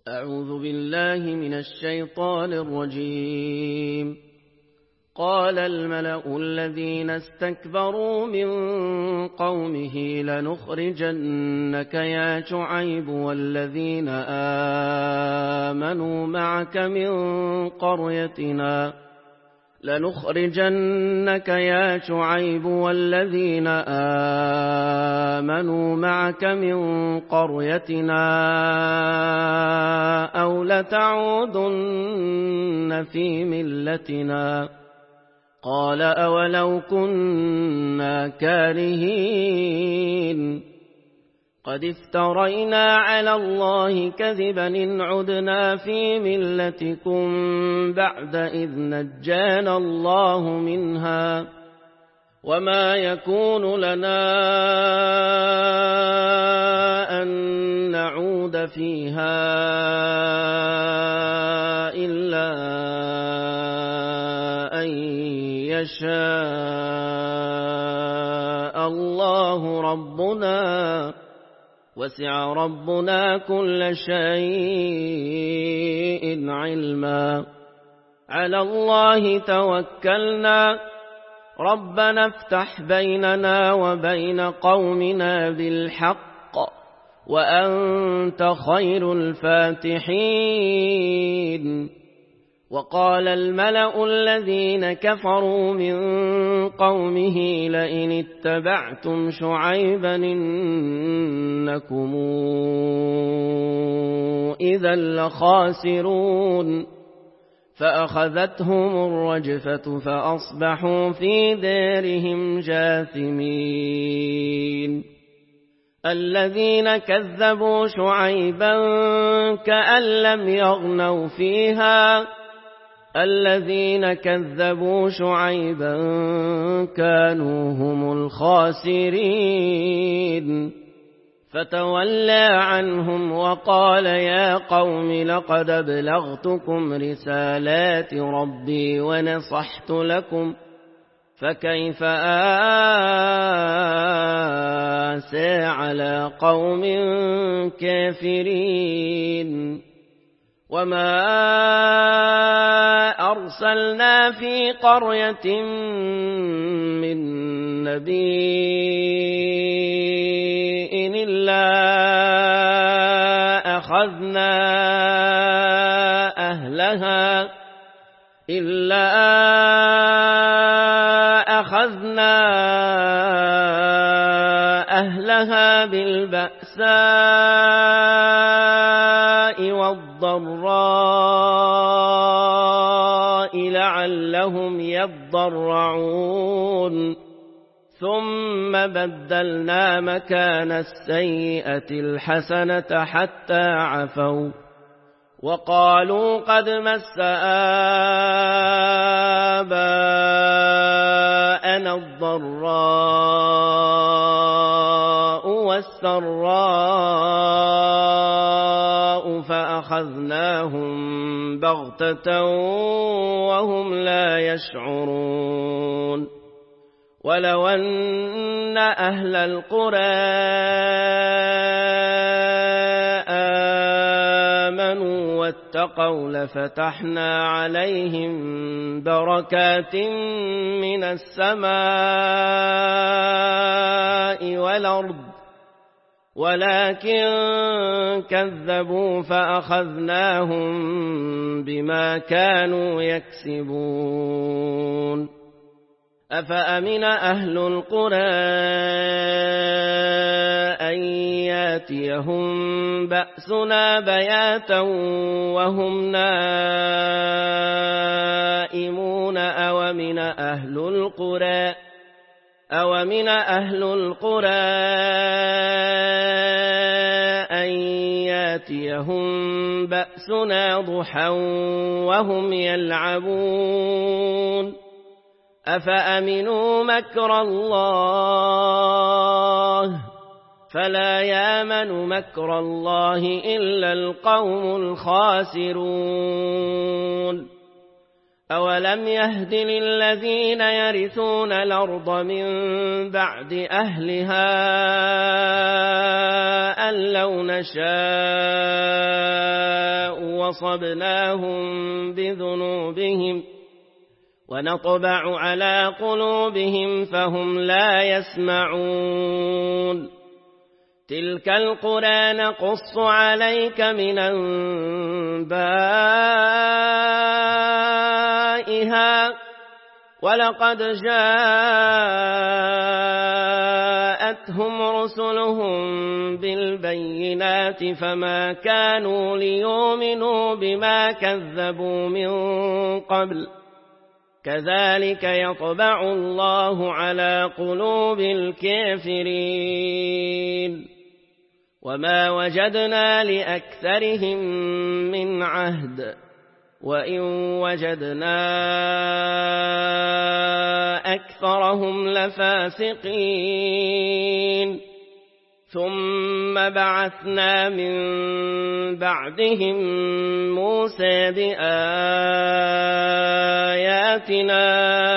أعوذ بالله من الشيطان الرجيم. قال الملأ الذين استكبروا من قومه لنخرجنك يا شعيب والذين آمنوا معك من قريتنا أو لتعودن في ملتنا. قال أولو كنا كارهين قد افترينا على الله كذبا إن عدنا في ملتكم بعد إذ نجانا الله منها وما يكون لنا أن نعود فيها إلا أن يشاء الله ربنا وسع ربنا كل شيء علما. على الله توكلنا ربنا افتح بيننا وبين قومنا بالحق وأنت خير الفاتحين. وقال الملأ الذين كفروا من قومه لئن اتبعتم شعيبا إنكم إذا لخاسرون. فأخذتهم الرجفة فأصبحوا في دارهم جاثمين. الذين كذبوا شعيبا كأن لم يغنوا فيها الذين كذبوا شعيبا كانوا هم الخاسرين. فتولى عنهم وقال يا قوم لقد أبلغتكم رسالات ربي ونصحت لكم فكيف آسى على قوم كافرين. وما أرسلنا في قرية من نبي إلا أخذنا أهلها بالبأساء والضراء لعلهم يضرعون. ثم بدلنا مكان السيئة الحسنة حتى عفوا وقالوا قد مس آباءنا الضراء والسراء فأخذناهم بغتة وهم لا يشعرون. ولو أن أهل القرى آمنوا واتقوا لفتحنا عليهم بركات من السماء والأرض ولكن كذبوا فأخذناهم بما كانوا يكسبون. أفأمن أهل القرى أن ياتيهم بأسنا بياتا وهم نائمون أومن أهل القرى أن ياتيهم بأسنا ضحى وهم يلعبون. أفأمنوا مكر الله فلا يامن مكر الله إلا القوم الخاسرون. أولم يهد للذين يرثون الأرض من بعد أهلها أن لو نشاء وصبناهم بذنوبهم ونطبع على قلوبهم فهم لا يسمعون تلك القرى نقص عليك من أنبائها ولقد جاءتهم رسلهم بالبينات فما كانوا ليؤمنوا بما كذبوا من قبل كذلك يطبع الله على قلوب الكافرين وما وجدنا لأكثرهم من عهد وإن وجدنا أكثرهم لفاسقين ثم بعثنا من بعدهم موسى بآياتنا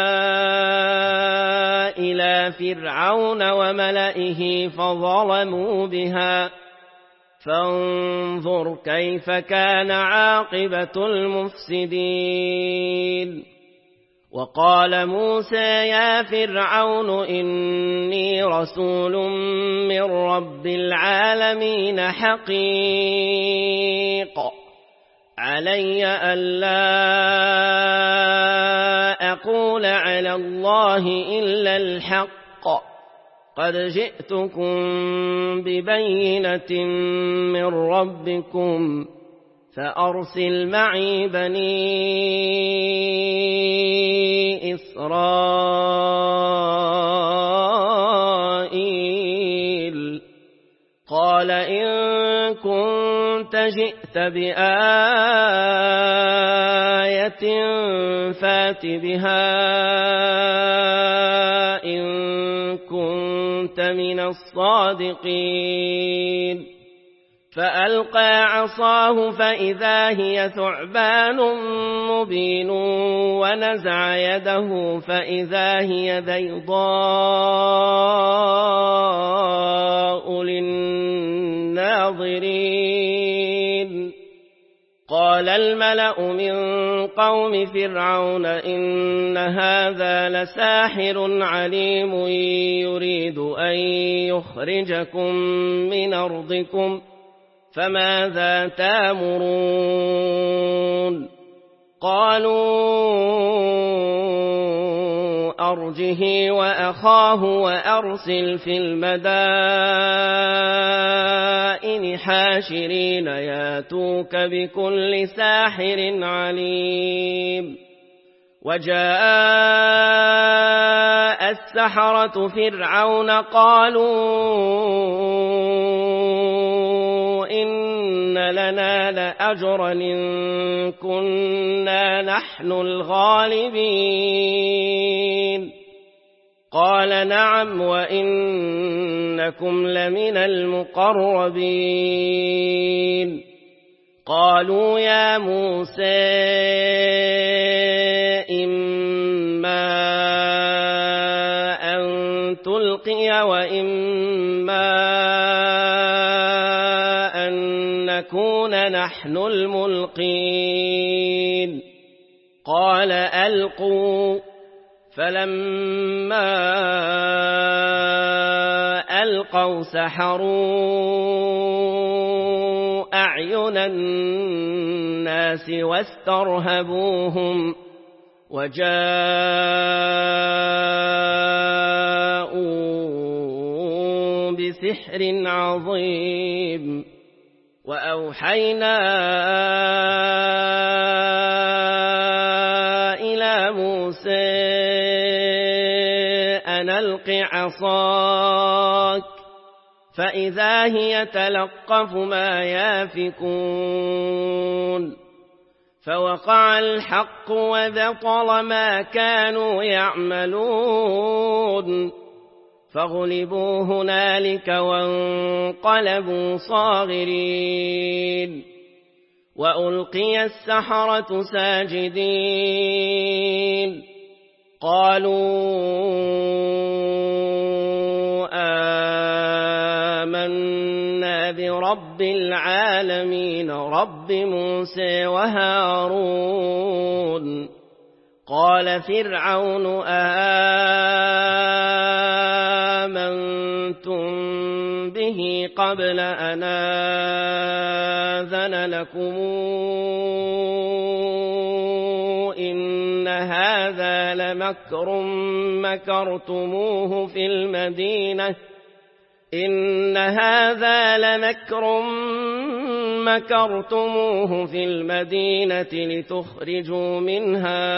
إلى فرعون وملئه فظلموا بها فانظر كيف كان عاقبة المفسدين وقال موسى يا فرعون إني رسول من رب العالمين حقيق علي ألا أقول على الله إلا الحق قد جئتكم ببينة من ربكم فأرسل معي بني إسرائيل قال إن كنت جئت بآية فات بها إن كنت من الصادقين فألقى عصاه فإذا هي ثعبان مبين ونزع يده فإذا هي بيضاء للناظرين قال الملأ من قوم فرعون إن هذا لساحر عليم يريد أن يخرجكم من أرضكم فماذا تأمرون قالوا أرجه وأخاه وأرسل في المدائن حاشرين ياتوك بكل ساحر عليم وجاء السحرة فرعون قالوا إن لنا لأجرا إن كنا نحن الغالبين قال نعم وإنكم لمن المقربين قالوا يا موسى إما أن تلقي وإما أن نكون نحن الملقين قال ألقوا فلما ألقوا سحروا أعين الناس واسترهبوهم وجاءوا بسحر عظيم وأوحينا إلى موسى أن ألق عصاك فإذا هي تلقف ما يافكون فوقع الحق وبطل ما كانوا يعملون فغلبوا هنالك وانقلبوا صاغرين وألقي السحرة ساجدين قالوا آمنا برب العالمين رب موسى وهارون. قال فرعون آمنتم به قبل أن آذن لكم إن هذا لمكر مكرتموه في المدينة لتخرجوا منها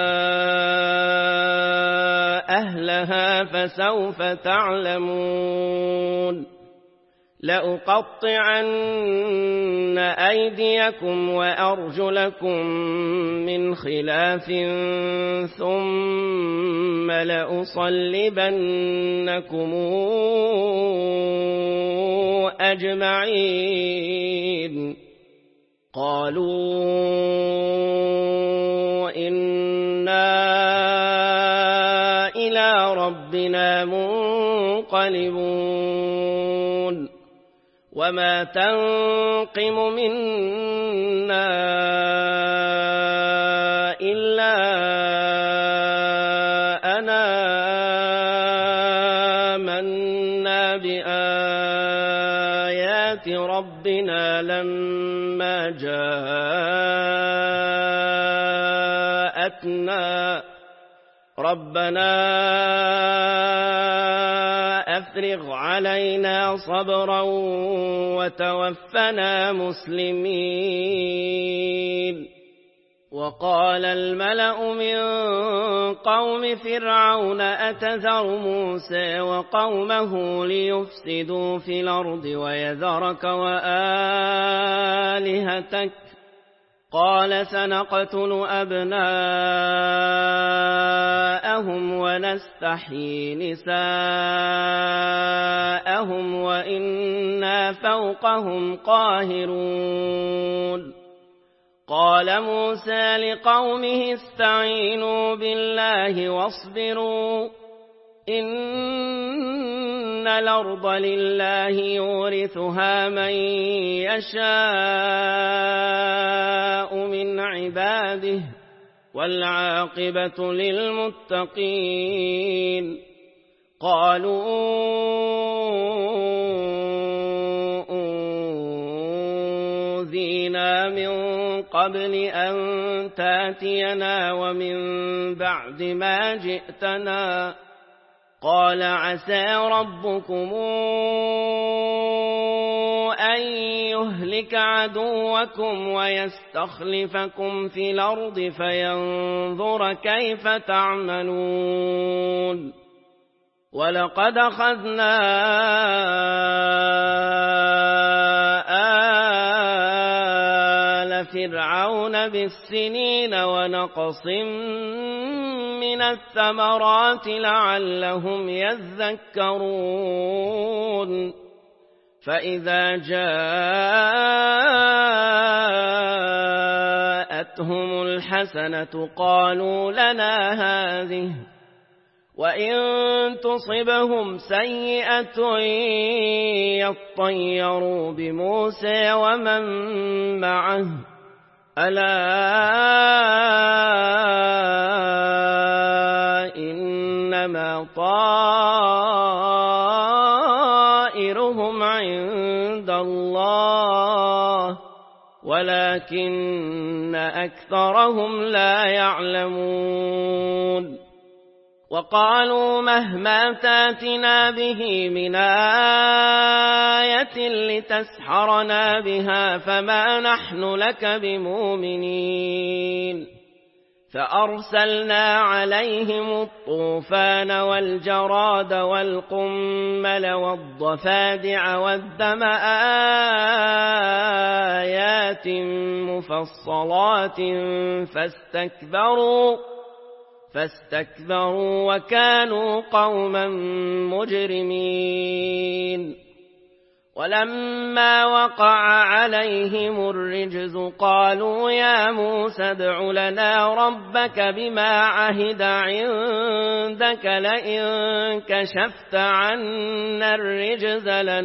أهلها فسوف تعلمون. لأقطعن أيديكم وأرجلكم من خلاف ثم لأصلبنكم أجمعين. قالوا إنا إلى ربنا منقلبون. وما تنقم منا إلا أن آمنا بآيات ربنا لما جاءتنا ربنا أفرغ علينا صبرا وتوفنا مسلمين. وقال الملأ من قوم فرعون أتذر موسى وقومه ليفسدوا في الأرض ويذرك وآلهتك قال سنقتل أبناءهم ونستحيي نساءهم وإنا فوقهم قاهرون. قال موسى لقومه استعينوا بالله واصبروا إن الأرض لله يورثها من يشاء من عباده والعاقبة للمتقين. قالوا أوذينا من قبل أن تاتينا ومن بعد ما جئتنا قال عسى ربكم أن يهلك عدوكم ويستخلفكم في الأرض فينظر كيف تعملون. ولقد أخذنا آل فرعون بالسنين ونقص من الثمرات لعلهم يذكرون. فإذا جاءتهم الحسنة قالوا لنا هذه وإن تصبهم سيئة يطيروا بموسى ومن معه ألا إنما طائرهم عند الله ولكن أكثرهم لا يعلمون. وقالوا مهما تاتنا به من آية لتسحرنا بها فما نحن لك بمؤمنين. فأرسلنا عليهم الطوفان والجراد والقمل والضفادع والدم آيات مفصلات فاستكبروا وكانوا قوما مجرمين. ولما وقع عليهم الرجز قالوا يا موسى ادع لنا ربك بما عهد عندك لئن كشفت عنا الرجز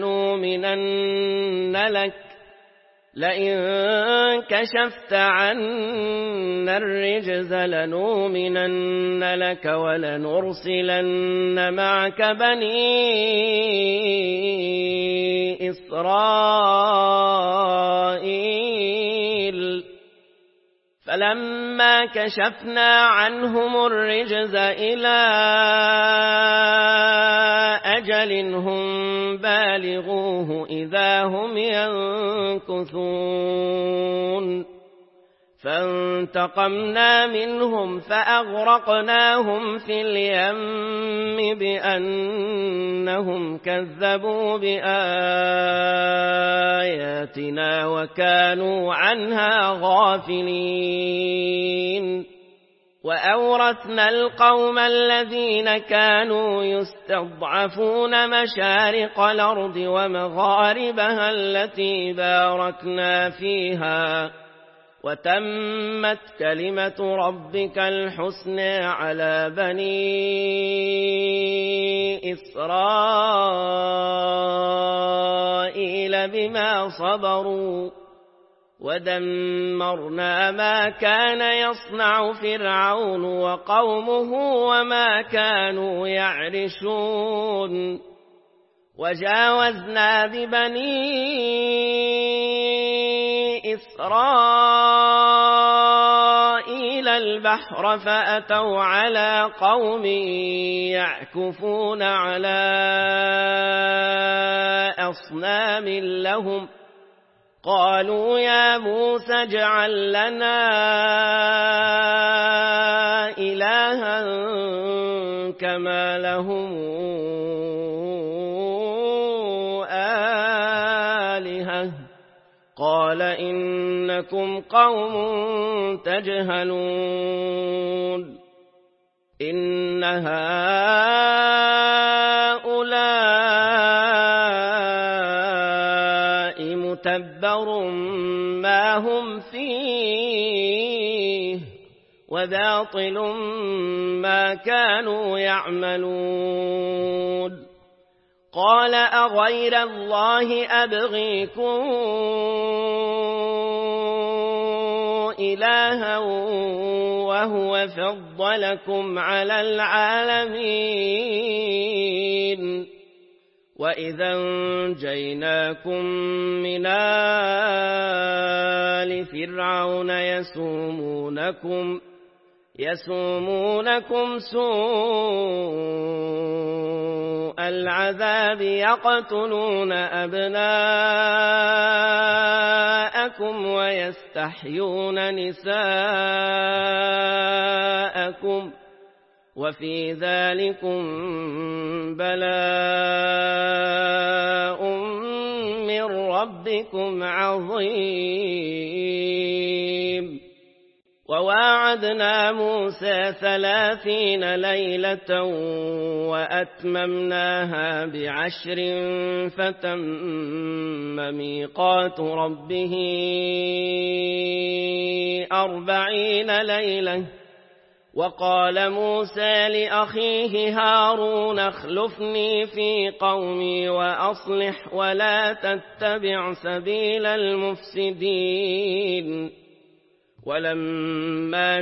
لنؤمنن لك ولنرسلن معك بني إسرائيل فلما كشفنا عنهم الرجز إلى أجل هم بالغوه إذا هم ينكثون فانتقمنا منهم فأغرقناهم في اليم بأنهم كذبوا بآياتنا وكانوا عنها غافلين وأورثنا القوم الذين كانوا يستضعفون مشارق الأرض ومغاربها التي باركنا فيها وتمت كلمة ربك الحسنى على بني إسرائيل بما صبروا ودمرنا ما كان يصنع فرعون وقومه وما كانوا يعرشون وجاوزنا ببني إسرائيل البحر فأتوا على قوم يعكفون على أصنام لهم قالوا يا موسى اجعل لنا إلها كما لهم آلهة قال إنكم قوم تجهلون إن هؤلاء متبر ما هم فيه وباطل ما كانوا يعملون قال أغير الله أبغيكم إلها وهو فضلكم على العالمين وإذا انجيناكم من آل فرعون يسومونكم سوء العذاب يقتلون أبناءكم ويستحيون نساءكم وفي ذلكم بلاء من ربكم عظيم وواعدنا موسى 30 ليلة وأتممناها ب10 فتم ميقات ربه 40 ليلة وقال موسى لأخيه هارون اخلفني في قومي وأصلح ولا تتبع سبيل المفسدين ولما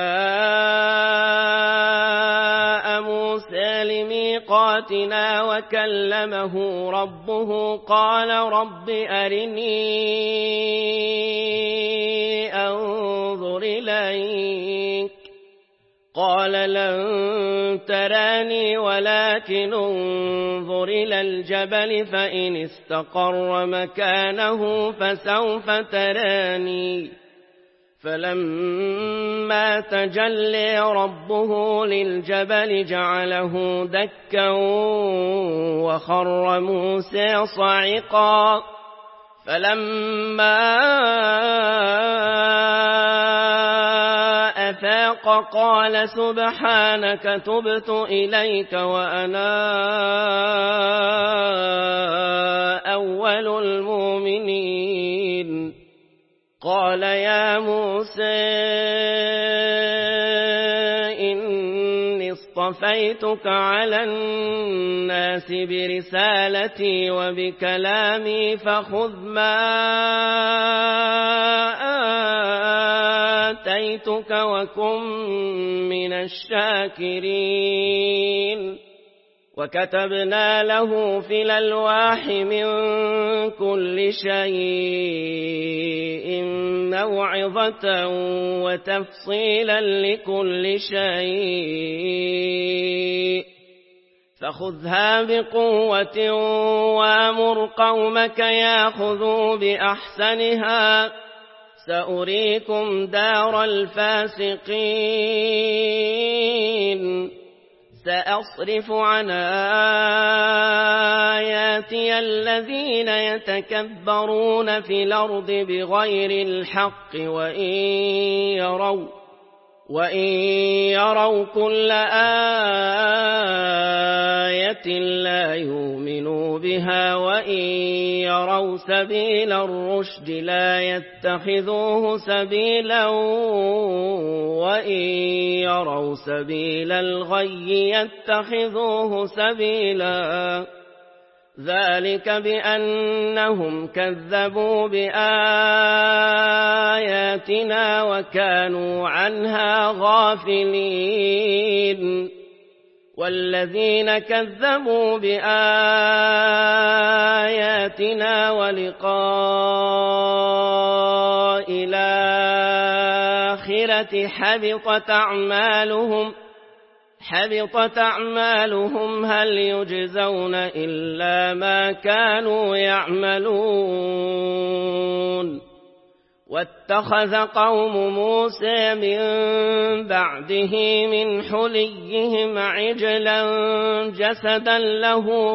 جاء موسى لميقاتنا وكلمه ربه قال رب أرني أنظر إليك قال لن تراني ولكن انظر إلى الجبل فإن استقر مكانه فسوف تراني فلما تجلى ربه للجبل جعله دكا وخر موسى صعقا فلما أفاق قال سبحانك تبت إليك وأنا أول المؤمنين. قال يا موسى إني اصطفيتك على الناس برسالتي وبكلامي فخذ ما آتيتك وكن من الشاكرين. وكتبنا له في الألواح من كل شيء موعظة وتفصيلا لكل شيء فخذها بقوة وأمر قومك يأخذوا بأحسنها سأريكم دار الفاسقين. سأصرف عن آياتي الذين يتكبرون في الأرض بغير الحق وإن يروا كل آية لا يؤمنوا بها وإن يروا سبيل الرشد لا يتخذوه سبيلا وإن يروا سبيل الغي يتخذوه سبيلا. ذلك بأنهم كذبوا بآياتنا وكانوا عنها غافلين. والذين كذبوا بآياتنا ولقاء الآخرة حبطت أعمالهم هل يجزون إلا ما كانوا يعملون. واتخذ قوم موسى من بعده من حليهم عجلا جسدا له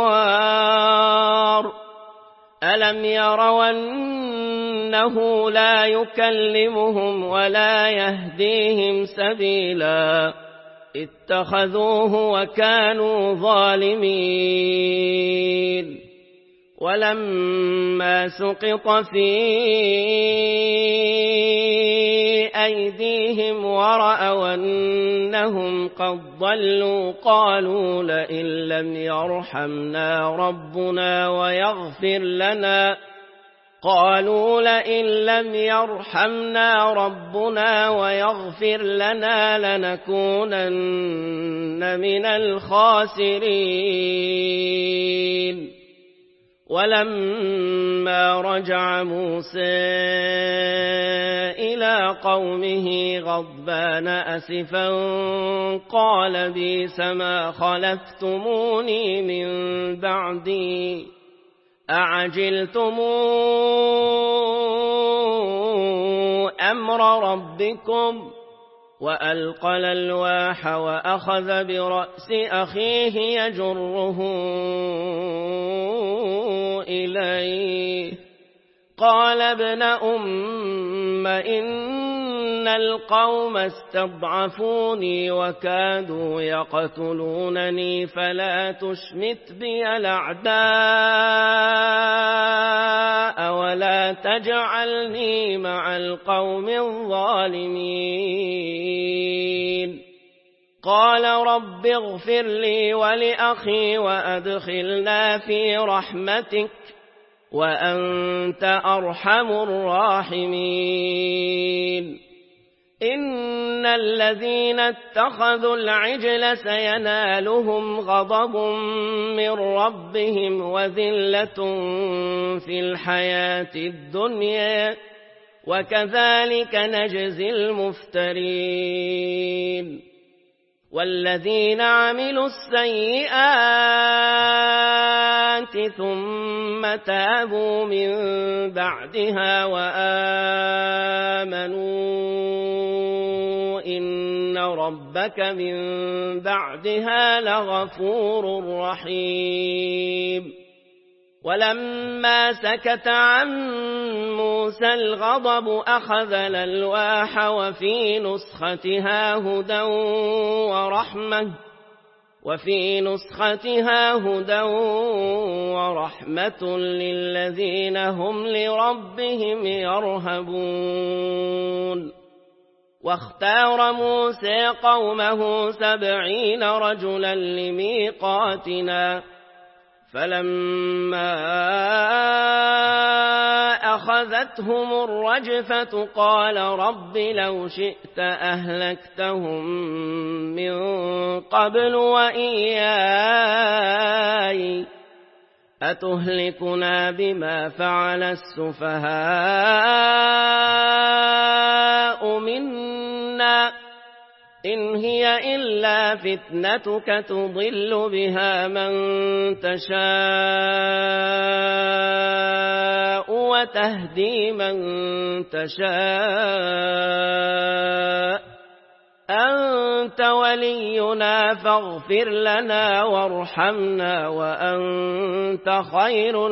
خوار ألم يروا أنه لا يكلمهم ولا يهديهم سبيلا اتخذوه وكانوا ظالمين. ولما سقط في أيديهم ورأوا أنهم قد ضلوا قالوا لئن لم يرحمنا ربنا ويغفر لنا لنكونن من الخاسرين. ولما رجع موسى إلى قومه غضبان أسفا قال بئس ما خلفتموني من بعدي أعجلتم أمر ربكم. وألقى الألواح وأخذ برأس أخيه يجره إليه قال ابن أم إن القوم استضعفوني وكادوا يقتلونني فلا تشمت بي الأعداء ولا تجعلني مع القوم الظالمين. قال رب اغفر لي ولأخي وأدخلنا في رحمتك وأنت أرحم الراحمين. إن الذين اتخذوا العجل سينالهم غضب من ربهم وذلة في الحياة الدنيا وكذلك نجزي المفترين. والذين عملوا السيئات ثم تابوا من بعدها وآمنوا إن ربك من بعدها لغفور رحيم. ولما سكت عن موسى الغضب أخذ الألواح وفي نسختها هدى ورحمة وفي نسختها هدى ورحمة للذين هم لربهم يرهبون. واختار موسى قومه 70 رجلا لميقاتنا، فلما أخذتهم الرجفة قال رب لو شئت أهلكتهم من قبل وإياي أتهلكنا بما فعل السفهاء منا إن هي إلا فتنتك تضل بها من تشاء وتهدي من تشاء أنت ولينا فاغفر لنا وارحمنا وأنت خير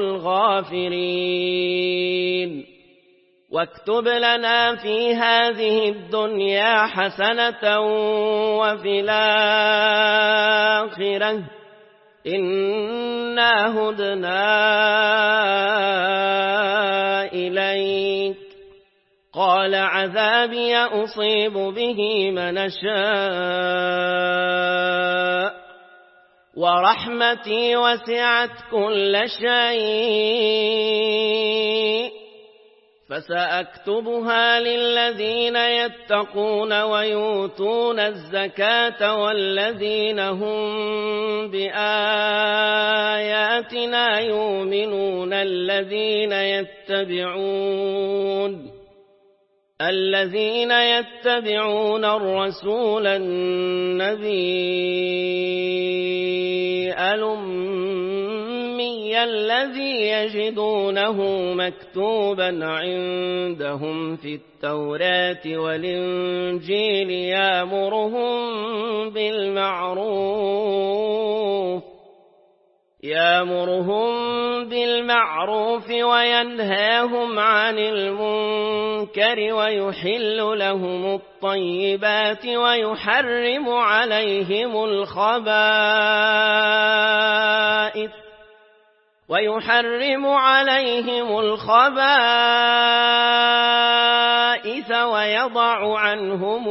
الغافرين. واكتب لنا في هذه الدنيا حسنة وفي الآخرة إنا هدنا إليك. قال عذابي أصيب به من شاء ورحمتي وسعت كل شيء فسأكتبها للذين يتقون ويؤتون الزكاة والذين هم بآياتنا يؤمنون الذين يتبعون الرسول النبي الأمي الذي يجدونه مكتوبا عندهم في التوراة والإنجيل يأمرهم بالمعروف وينهاهم عن المنكر ويحل لهم الطيبات ويحرم عليهم الخبائث ويضع عنهم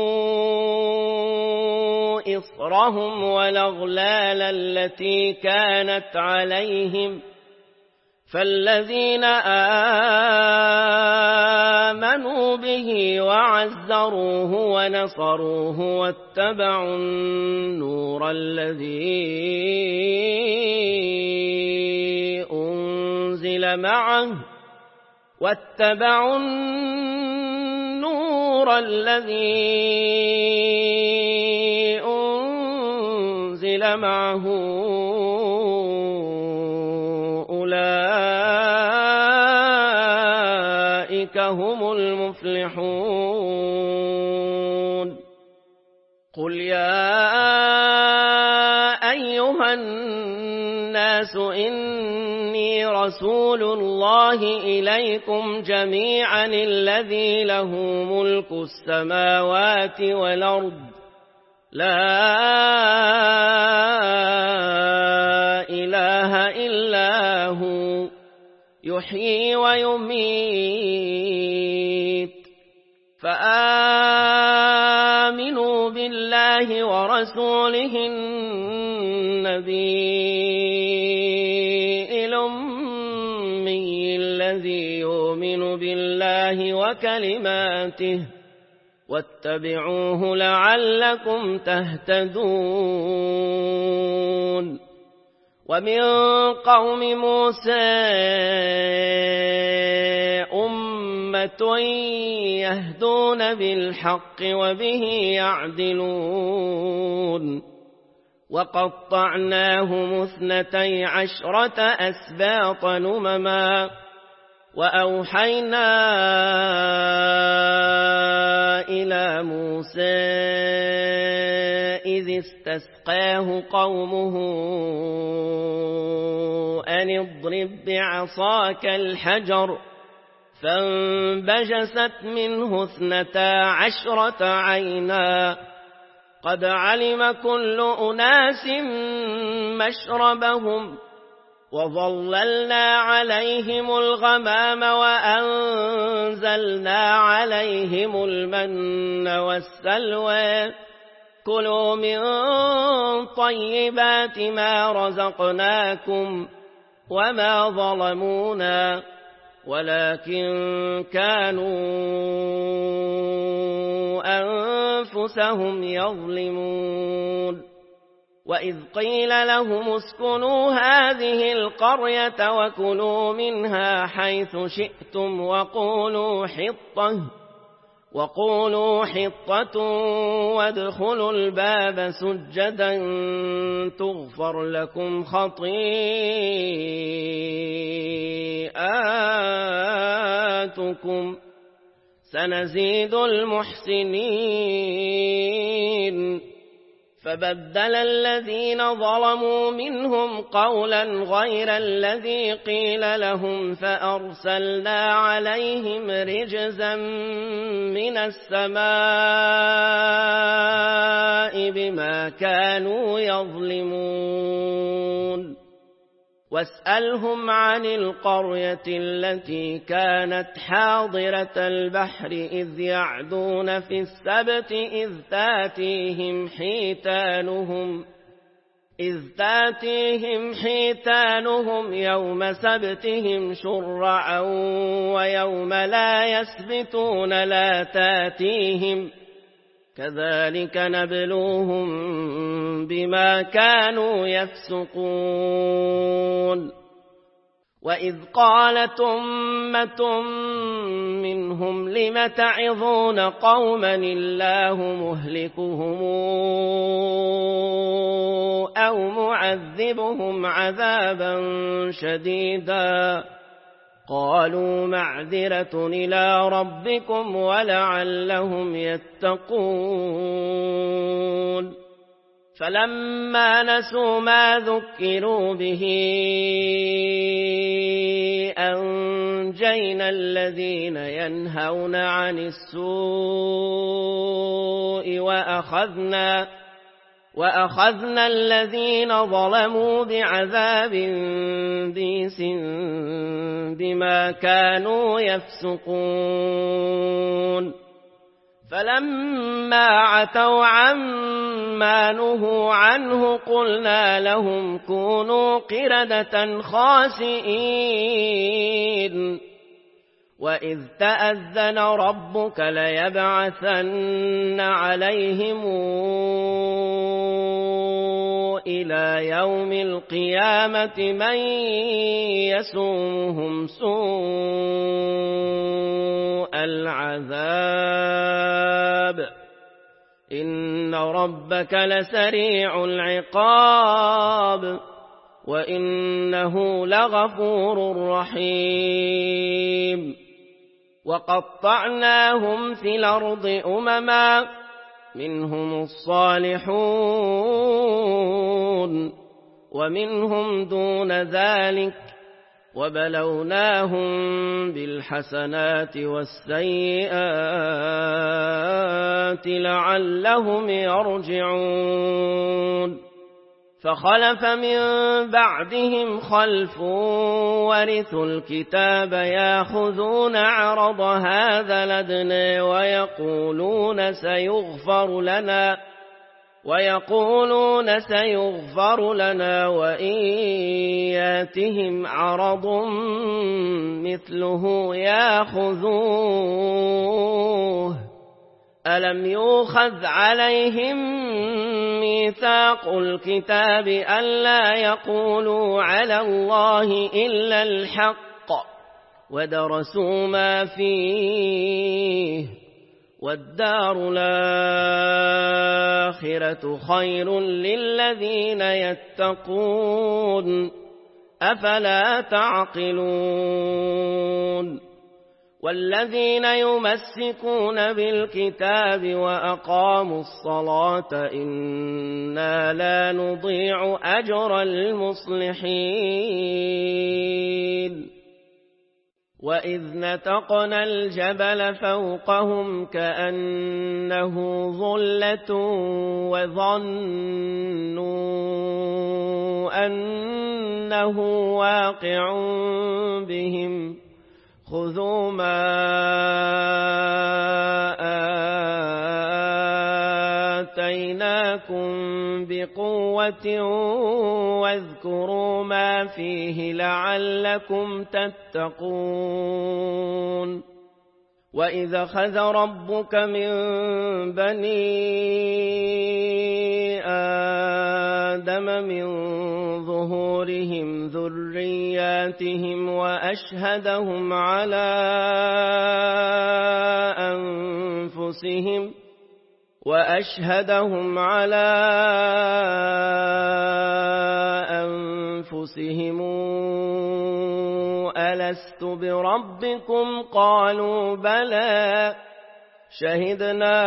إصرهم والأغلال التي كانت عليهم. فالذين آمنوا به وعزروه ونصروه واتبعوا النور الذي أنزل معه أولئك هم المفلحون. قل يا أيها الناس إني رسول الله إليكم جميعا الذي له ملك السماوات والأرض لا إله إلا هو يحيي ويميت فآمنوا بالله ورسوله النبي الأمي الذي يؤمن بالله وكلماته واتبعوه لعلكم تهتدون. ومن قوم موسى أمة يهدون بالحق وبه يعدلون. وقطعناهم 12 أسباط أمما وأوحينا إلى موسى إذ استسقاه قومه أن اضرب بعصاك الحجر فانبجست منه 12 عينا قد علم كل أناس مشربهم وظللنا عليهم الغمام وأنزلنا عليهم المن والسلوى كلوا من طيبات ما رزقناكم وما ظلمونا ولكن كانوا أنفسهم يظلمون وإذ قيل لهم اسكنوا هذه القرية وكلوا منها حيث شئتم وقولوا حطة وادخلوا الباب سجدا تغفر لكم خطيئاتكم سنزيد المحسنين فبدل الذين ظلموا منهم قولا غير الذي قيل لهم فأرسلنا عليهم رجزا من السماء بما كانوا يظلمون واسألهم عن القرية التي كانت حاضرة البحر إذ يعدون في السبت إذ تاتيهم حيتانهم يوم سبتهم شرعا ويوم لا يسبتون لا تاتيهم كذلك نبلوهم بما كانوا يفسقون وإذ قالت أمة منهم لم تعظون قوما الله مهلكهم أو معذبهم عذابا شديدا قالوا معذرة إلى ربكم ولعلهم يتقون فلما نسوا ما ذكروا به أنجينا الذين ينهون عن السوء وأخذنا الذين ظلموا بعذاب بئيس بما كانوا يفسقون فلما عتوا عما نهوا عنه قلنا لهم كونوا قردة خاسئين وإذ تأذن ربك ليبعثن عليهم إلى يوم القيامة من يسومهم سوء العذاب إن ربك لسريع العقاب وإنه لغفور رحيم وقطعناهم في الأرض أمما منهم الصالحون ومنهم دون ذلك وبلوناهم بالحسنات والسيئات لعلهم يرجعون فخلف من بعدهم خلف ورثوا الكتاب ياخذون عرض هذا الأدنى ويقولون سيغفر لنا وإن ياتهم عرض مثله ياخذوه ألم يؤخذ عليهم ميثاق الكتاب ألا يقولوا على الله إلا الحق ودرسوا ما فيه والدار الآخرة خير للذين يتقون أفلا تعقلون والذين يمسكون بالكتاب وأقاموا الصلاة إنا لا نضيع أجر المصلحين وإذ نتقنا الجبل فوقهم كأنه ظلة وظنوا أنه واقع بهم خذوا ما آتيناكم بقوة واذكروا ما فيه لعلكم تتقون وإذا أخذ ربك من بني آدم من ظهورهم ذرياتهم وأشهدهم على أنفسهم ألست بربكم قالوا بلى شهدنا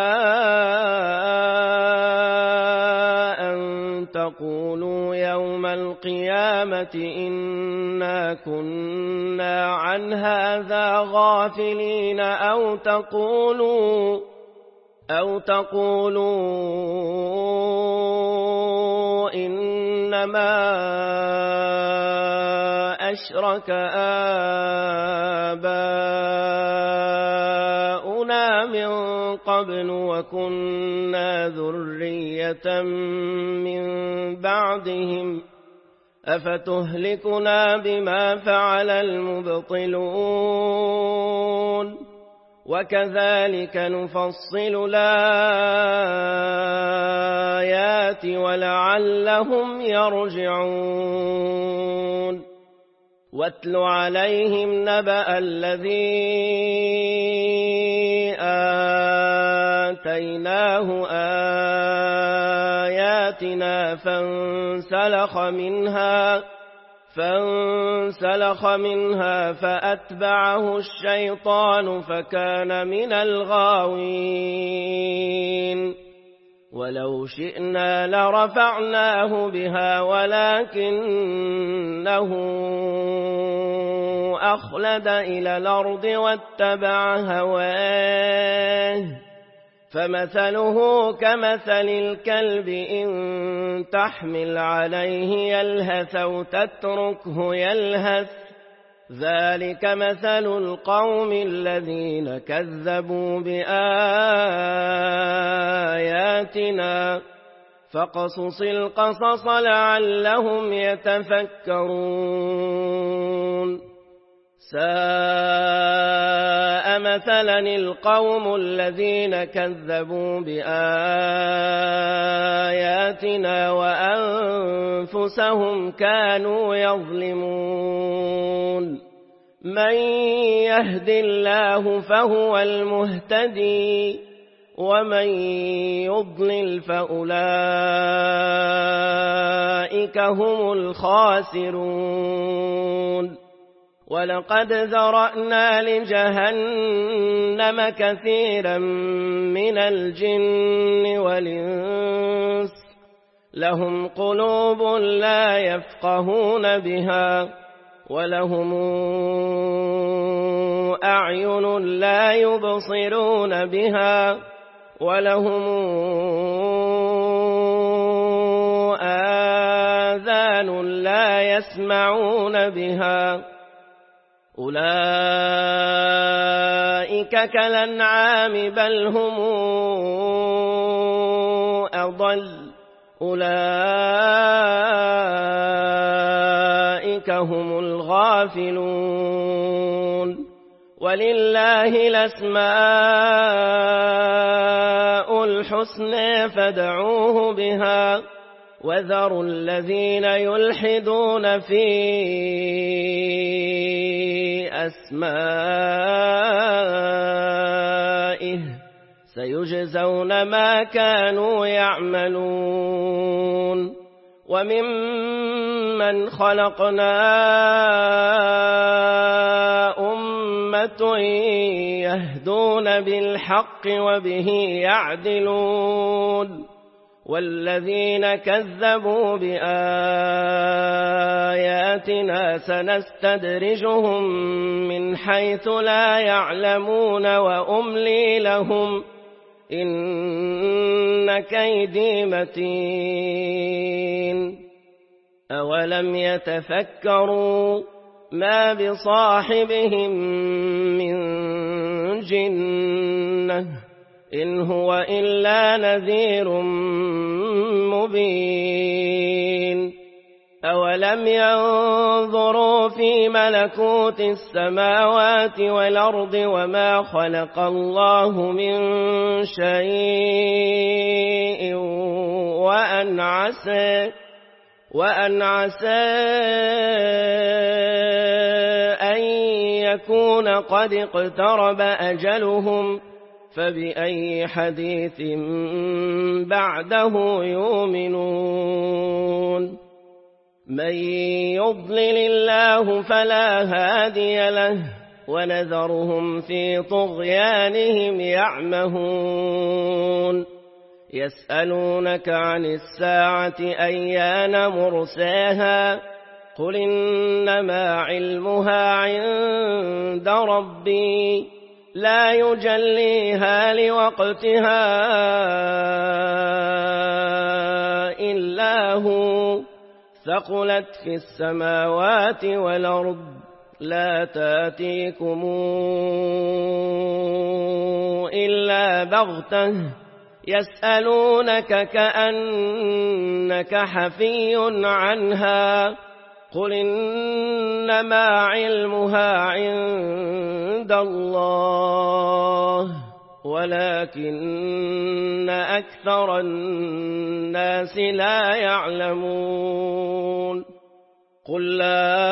أن تقولوا يوم القيامة إنا كنا عن هذا غافلين أو تقولوا إنما أشرك آباؤنا من قبل وكنا ذرية من بعدهم أفتهلكنا بما فعل المبطلون وكذلك نفصل الآيات ولعلهم يرجعون واتل عليهم نبأ الذي آتيناه آياتنا فانسلخ منها فأتبعه الشيطان فكان من الغاوين ولو شئنا لرفعناه بها ولكنه أخلد إلى الأرض واتبع هواه فمثله كمثل الكلب إن تحمل عليه يلهث أو تتركه يلهث ذلك مثل القوم الذين كذبوا بآياتنا فاقصص القصص لعلهم يتفكرون ساء مثلا القوم الذين كذبوا بآياتنا وأنفسهم كانوا يظلمون من يهد الله فهو المهتدي ومن يضلل فأولئك هم الخاسرون ولقد ذرأنا لجهنم كثيرا من الجن والإنس لهم قلوب لا يفقهون بها ولهم أعين لا يبصرون بها ولهم آذان لا يسمعون بها أولئك كالأنعام بل هم أضل أولئك هم الغافلون ولله الأسماء الحسنى فادعوه بها وذروا الذين يلحدون في أسمائه سيجزون ما كانوا يعملون وممن خلقنا أمة يهدون بالحق وبه يعدلون والذين كذبوا بآياتنا سنستدرجهم من حيث لا يعلمون وأملي لهم إن كيدي متين أولم يتفكروا ما بصاحبهم من جنة إن هو إلا نذير مبين أولم ينظروا في ملكوت السماوات والأرض وما خلق الله من شيء وأن عسى أن يكون قد اقترب أجلهم فبأي حديث بعده يؤمنون من يضلل الله فلا هادي له ونذرهم في طغيانهم يعمهون يسألونك عن الساعة أيان مرساها قل إنما علمها عند ربي لا يجليها لوقتها إلا هو ثقلت في السماوات والأرض لا تأتيكم إلا بغتة يسألونك كأنك حفي عنها قل إنما علمها عند الله ولكن أكثر الناس لا يعلمون قل لا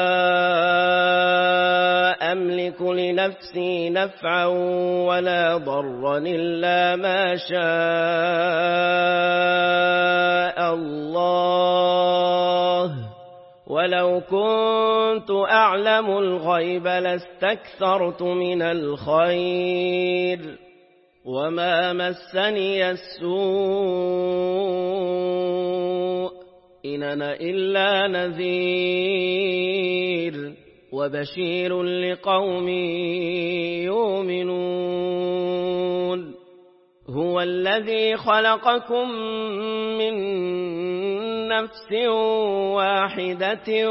أملك لنفسي نفعا ولا ضرا إلا ما شاء الله ولو كنت أعلم الغيب لاستكثرت من الخير وما مسني السوء إن أنا إلا نذير وبشير لقوم يؤمنون هو الذي خلقكم من نفس واحدة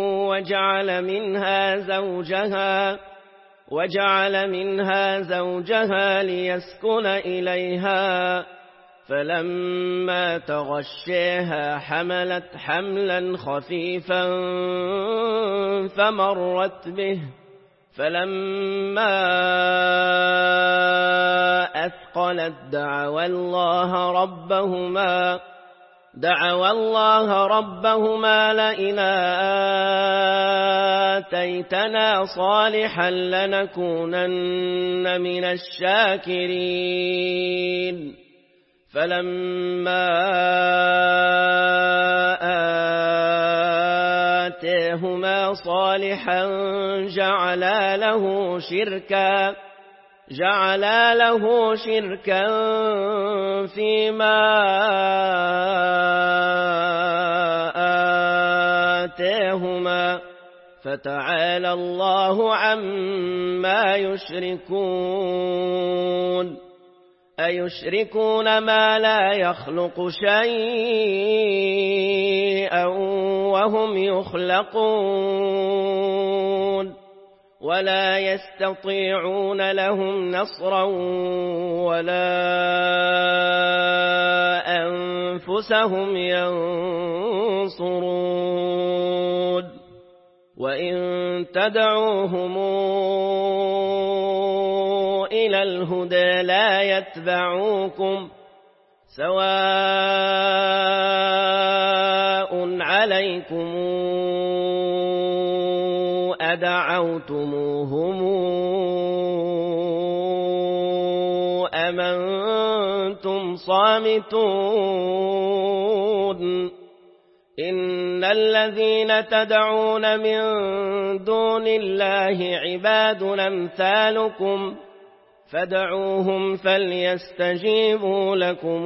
وجعل منها زوجها ليسكن إليها فلما تغشيها حملت حملا خفيفا فمرت به فلما أثقلت دعوا الله ربهما لئن آتيتنا صالحا لنكونن من الشاكرين فلما آتاهما صالحا جعلا له شركا فيما آتاهما فتعالى الله عما يشركون أيشركون ما لا يخلق شيئا وهم يخلقون ولا يستطيعون لهم نصرا ولا أنفسهم ينصرون وإن تدعوهم إلى الهدى لا يتبعوكم سواء عليكم أدعوتموهم أم أنتم صامتون إن الذين تدعون من دون الله عباد أمثالكم فادعوهم فليستجيبوا لكم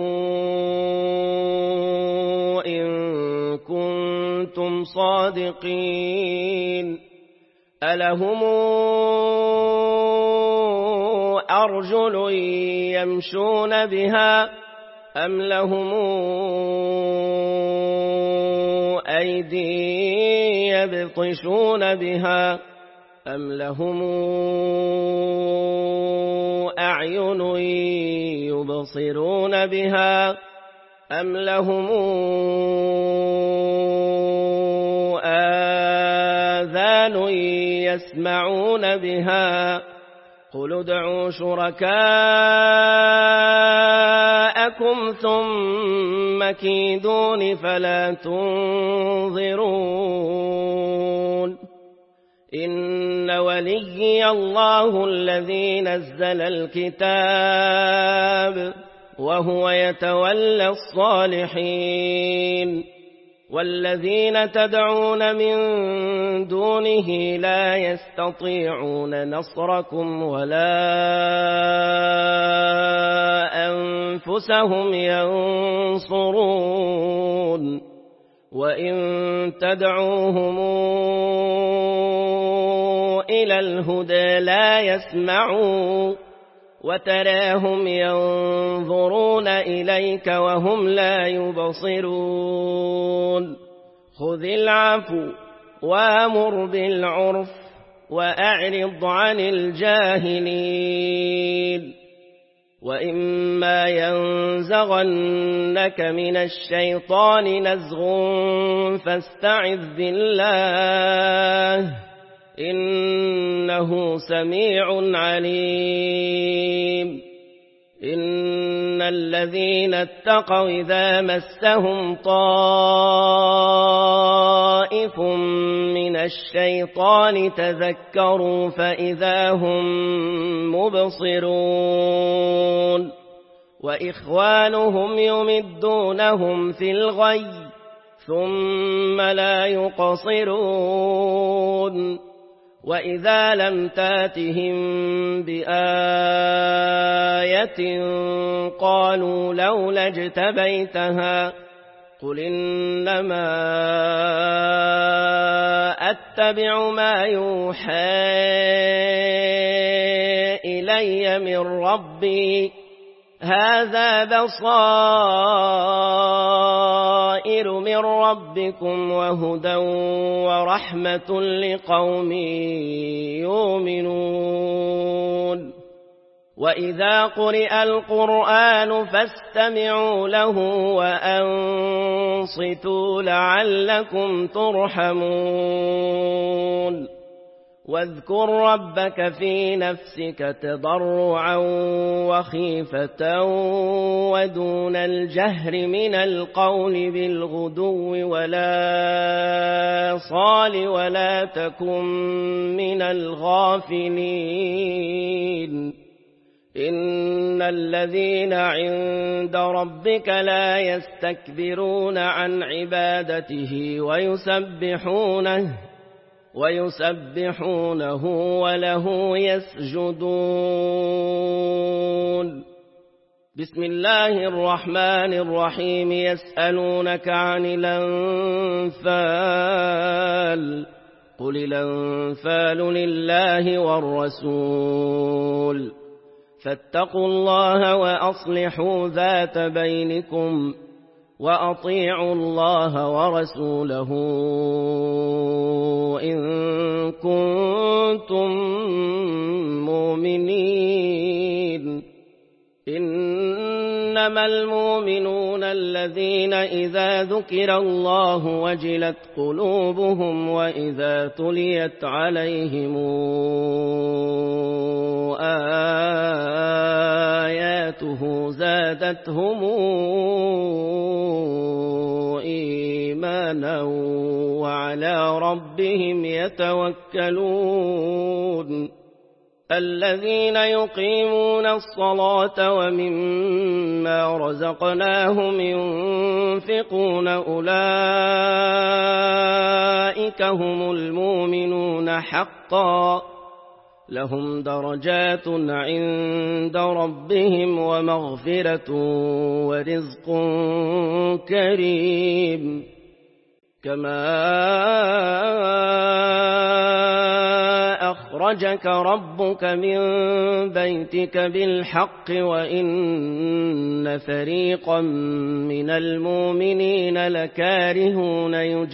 إن كنتم صادقين. ألهم أرجل يمشون بها أم لهم أيدي يبطشون بها أم لهم أعين يبصرون بها أم لهم آذان يسمعون بها قل ادعوا شركاءكم ثم كيدون فلا تنظرون. إن وليي الله الذي نزل الكتاب وهو يتولى الصالحين. والذين تدعون من دونه لا يستطيعون نصركم ولا أنفسهم ينصرون. وإن تدعوهم إلى الهدى لا يسمعوا وتراهم ينظرون إليك وهم لا يبصرون. خذ العفو وامر بالعرف وأعرض عن الجاهلين. وإما ينزغنك من الشيطان نزغ فاستعذ بالله إنه سميع عليم. إن الذين اتقوا إذا مسهم طائف من الشيطان تذكروا فإذا هم مبصرون. وإخوانهم يمدونهم في الغي ثم لا يقصرون. وإذا لم تاتهم بآية قالوا لولا اجتبيتها قل إنما أتبع ما يوحى إلي من ربي هذا بصائر من ربكم وهدى ورحمة لقوم يؤمنون. وإذا قرئ القرآن فاستمعوا له وأنصتوا لعلكم ترحمون. واذكر ربك في نفسك تضرعا وخيفة ودون الجهر من القول بالغدو ولا صال ولا تكن من الغافلين. إن الذين عند ربك لا يستكبرون عن عبادته ويسبحونه وله يسجدون. بسم الله الرحمن الرحيم. يسألونك عن الأنفال قل الأنفال لله والرسول فاتقوا الله وأصلحوا ذات بينكم وأطيعوا الله ورسوله إن كنتم مؤمنين. إنما المؤمنون الذين إذا ذكر الله وجلت قلوبهم وإذا تليت عليهم آياته زادتهم إيمانا وعلى ربهم يتوكلون. الذين يقيمون الصلاة ومما رزقناهم ينفقون أولئك هم المؤمنون حقا لهم درجات عند ربهم ومغفرة ورزق كريم كما أخرجك ربك من بيتك بالحق وإن فريقا من المؤمنين لكارهون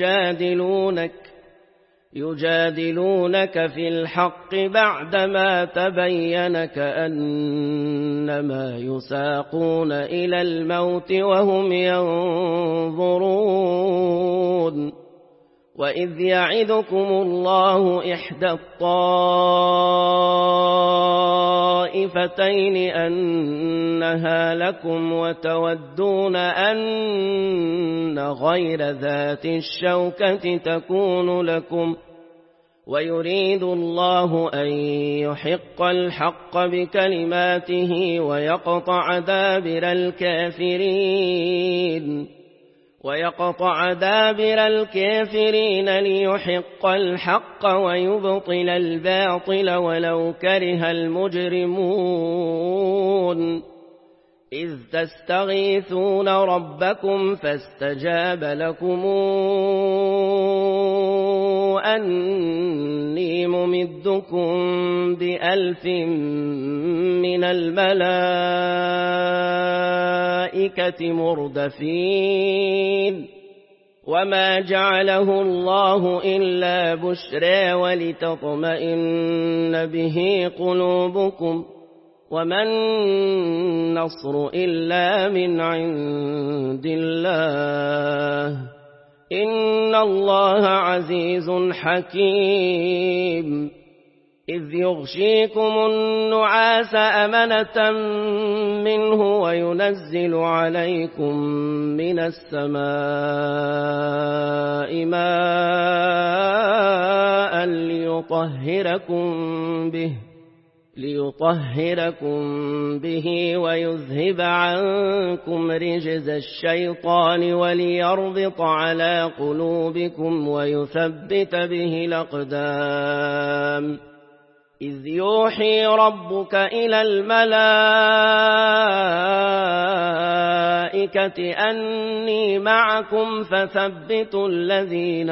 يجادلونك في الحق بعدما تبين كأنما يساقون إلى الموت وهم ينظرون وإذ يعدكم الله إحدى الطائفتين أنها لكم وتودون أن غير ذات الشوكة تكون لكم ويريد الله أن يحق الحق بكلماته ويقطع دابر الكافرين ليحق الحق ويبطل الباطل ولو كره المجرمون إذ تستغيثون ربكم فاستجاب لكم أني ممدكم ب1000 من الملائكة مردفين وما جعله الله إلا بشرى ولتطمئن به قلوبكم وما النصر إلا من عند الله إن الله عزيز حكيم إذ يغشيكم النعاس أمنة منه وينزل عليكم من السماء ماء ليطهركم به ويذهب عنكم رجز الشيطان وليربط على قلوبكم ويثبت به الأقدام إذ يوحي ربك إلى الملائكة أني معكم فثبتوا الذين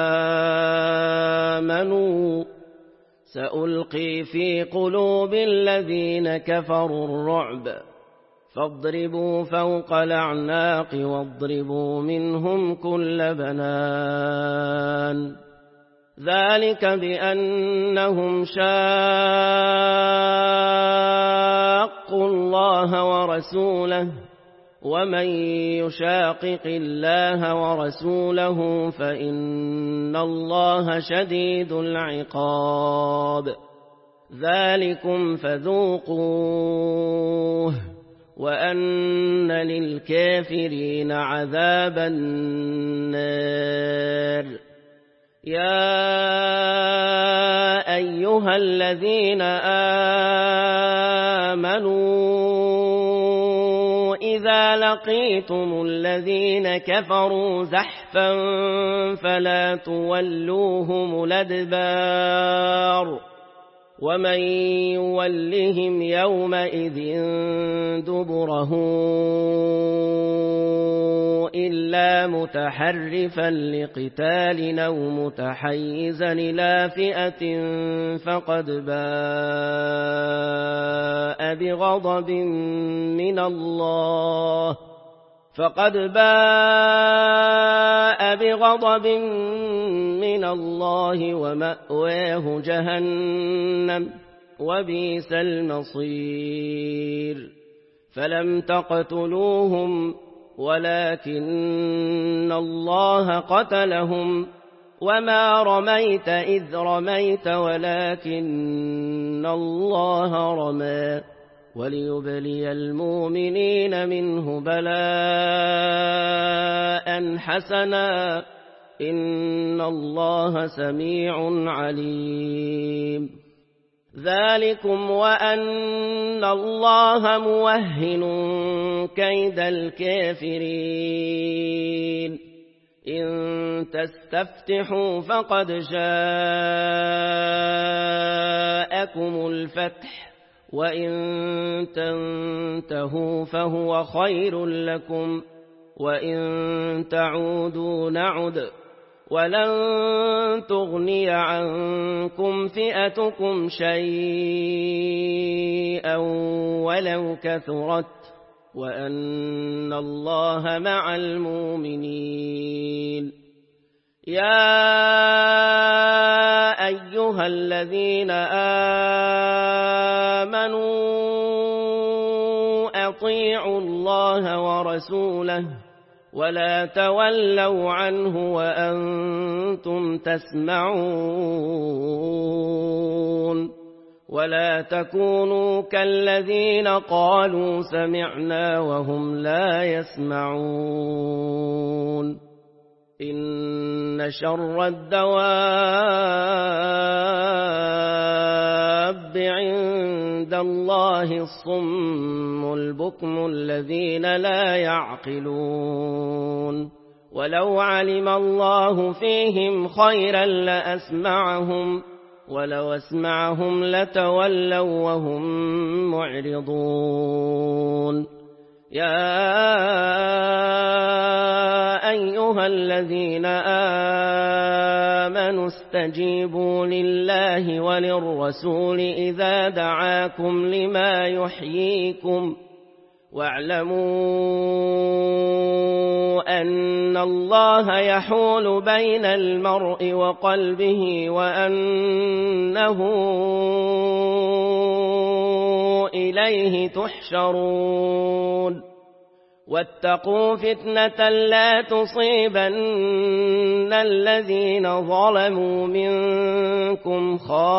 آمنوا سألقي في قلوب الذين كفروا الرعب فاضربوا فوق الأعناق واضربوا منهم كل بنان ذلك بأنهم شاقوا الله ورسوله ومن يشاقق الله ورسوله فإن الله شديد العقاب ذلكم فذوقوه وأن للكافرين عذاب النار يا أيها الذين آمنوا إذا لقيتم الذين كفروا زحفا فلا تولوهم الأدبار ومن يولهم يومئذ دبره إلا متحرفا لقتال أو متحيزا إلى فئة فقد باء بغضب من الله ومأواه جهنم وبئس المصير فلم تقتلوهم ولكن الله قتلهم وما رميت إذ رميت ولكن الله رمى وليبلي المؤمنين منه بلاء حسنا إن الله سميع عليم ذلكم وأن الله موهن كيد الكافرين إن تستفتحوا فقد جاءكم الفتح وإن تنتهوا فهو خير لكم وإن تعودوا نعد ولن تغني عنكم فئتكم شيئا ولو كثرت وأن الله مع المؤمنين يا أيها الذين آمنوا أطيعوا الله ورسوله ولا تولوا عنه وأنتم تسمعون ولا تكونوا كالذين قالوا سمعنا وهم لا يسمعون إن شر الدواب عند الله الصم البكم الذين لا يعقلون ولو علم الله فيهم خيرا لأسمعهم ولو أسمعهم لتولوا وهم معرضون يا أيها الذين آمنوا استجيبوا لله وللرسول إذا دعاكم لما يحييكم واعلموا أن الله يحول بين المرء وقلبه وأنه إليه تحشرون واتقوا فتنة لا تصيبن الذين ظلموا منكم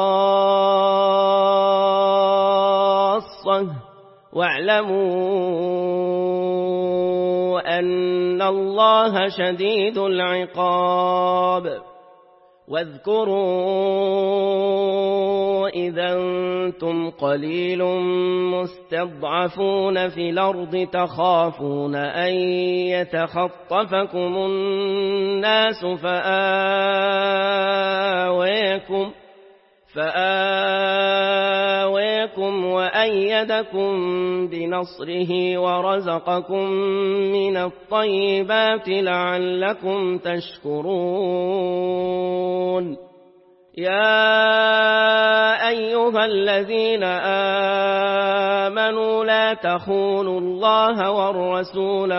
خاصة واعلموا أن الله شديد العقاب واذكروا إذا أنتم قليل مستضعفون في الأرض تخافون أن يتخطفكم الناس فآويكم وأيدكم بنصره ورزقكم من الطيبات لعلكم تشكرون يا أيها الذين آمنوا لا تخونوا الله والرسول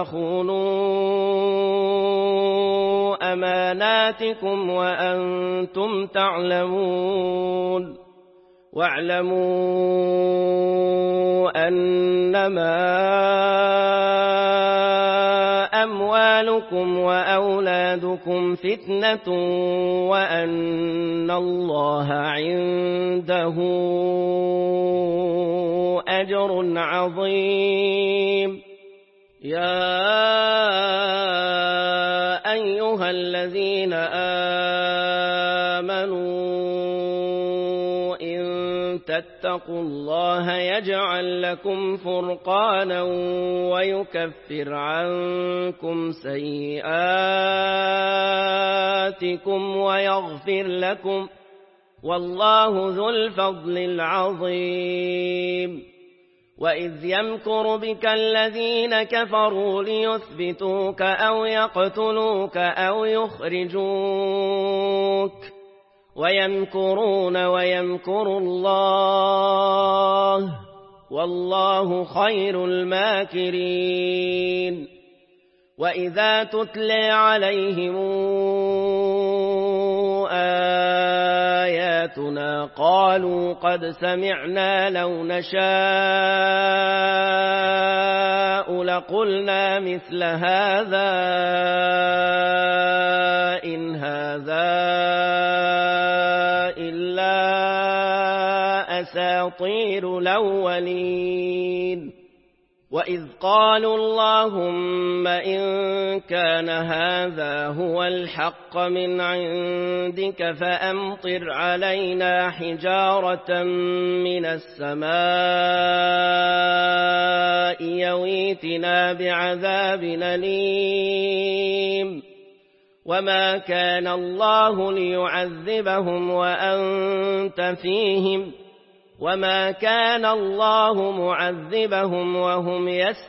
وتخونوا أماناتكم وأنتم تعلمون واعلموا أنما أموالكم وأولادكم فتنة وأن الله عنده أجر عظيم يا أيها الذين آمنوا تتقوا الله يجعل لكم فرقانا ويكفر عنكم سيئاتكم ويغفر لكم والله ذو الفضل العظيم وإذ يمكر بك الذين كفروا ليثبتوك أو يقتلوك أو يخرجوك ويمكرون ويمكر الله والله خير الماكرين وإذا تتلى عليهم آياتنا قالوا قد سمعنا لو نشاء لقلنا مثل هذا إن هذا إلا أساطير الأولين وإذ قالوا اللهم إن كان هذا هو الحق من عندك فأمطر علينا حجارة من السماء يويتنا بعذاب أليم وما كان الله ليعذبهم وأنت فيهم وما كان الله معذبهم وهم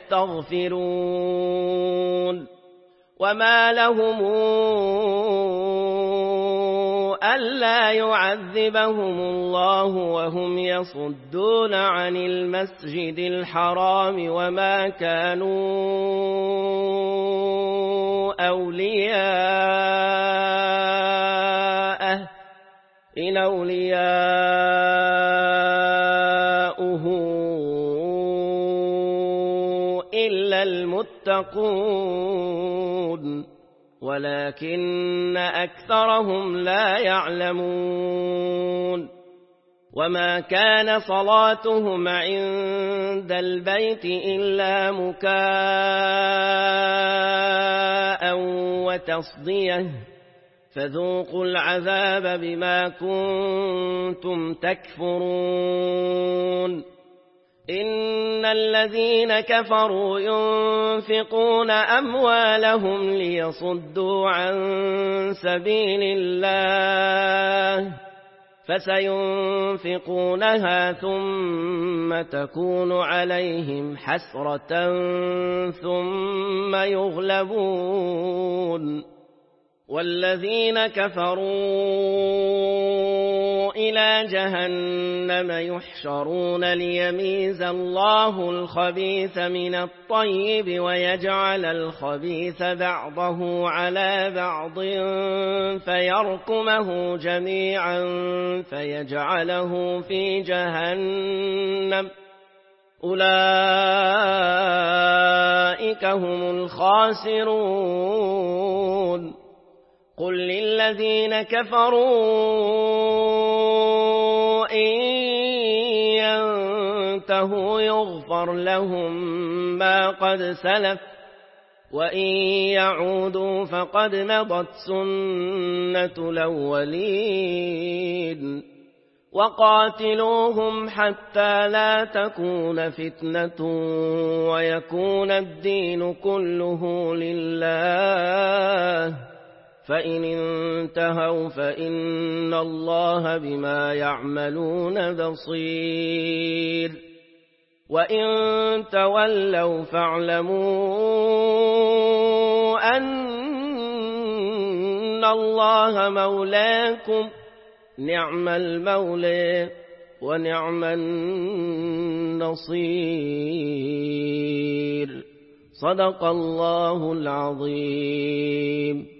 يستغفرون وما لهم ألا يعذبهم الله وهم يصدون عن المسجد الحرام وما كانوا أولياءه إن أولياؤه إلا المتقون ولكن أكثرهم لا يعلمون وما كان صلاتهم عند البيت إلا مكاء وتصديه فذوقوا العذاب بما كنتم تكفرون إن الذين كفروا ينفقون أموالهم ليصدوا عن سبيل الله فسينفقونها ثم تكون عليهم حسرة ثم يغلبون والذين كفروا إلى جهنم يحشرون ليميز الله الخبيث من الطيب ويجعل الخبيث بعضه على بعض فيركمه جميعا فيجعله في جهنم أولئك هم الخاسرون قل للذين كفروا إن ينتهوا يغفر لهم ما قد سلف وإن يعودوا فقد مضت سنة الأولين وقاتلوهم حتى لا تكون فتنة ويكون الدين كله لله فإن انتهوا فإن الله بما يعملون بصير وإن تولوا فاعلموا أن الله مولاكم نعم المولى ونعم النصير صدق الله العظيم.